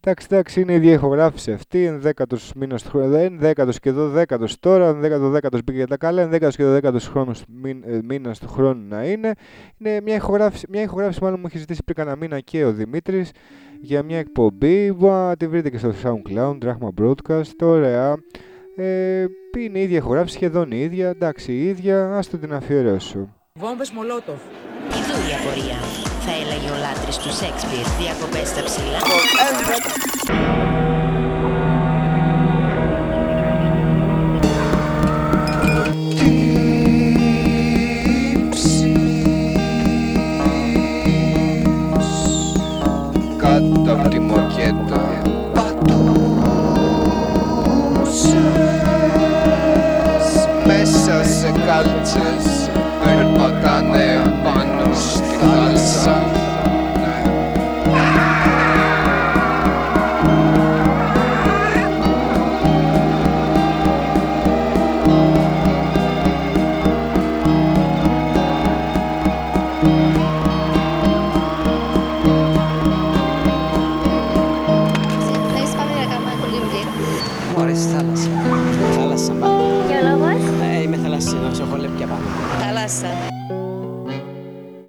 Εντάξει, είναι η ίδια ηχογράφηση αυτή. Ενδέκατος μήνας του χρόνου, ενδέκατος και δωδέκατος τώρα. Ενδέκατος μπήκε για τα καλά. Ενδέκατος και δωδέκατος μήνας του χρόνου να είναι. Είναι μια ηχογράφηση μάλλον μου έχει ζητήσει πριν κανένα μήνα και ο Δημήτρης για μια εκπομπή. Τη βρείτε και στο SoundCloud, Drachma Broadcast. Ωραία. Είναι η ίδια ηχογράφηση, σχεδόν η ίδια. Εντάξει, η ίδια. Άστο την αφιερώσω. Βόμβες Μολότοφ. Ιδού η απορία. Θα έλεγε ο λάτρης του Σέξπιρ. Διακοπές στα ψηλά. Κάτω απ' τη μοκέτα μέσα σε κάλτσες περπατάνε πάνω στη θάλασσα. Μωρέ, στη θάλασσα. Θάλασσα, μάλλον. Ποιο λόγος? Είμαι θαλασσινός, έχω λεπτιά πάνω. Θάλασσα.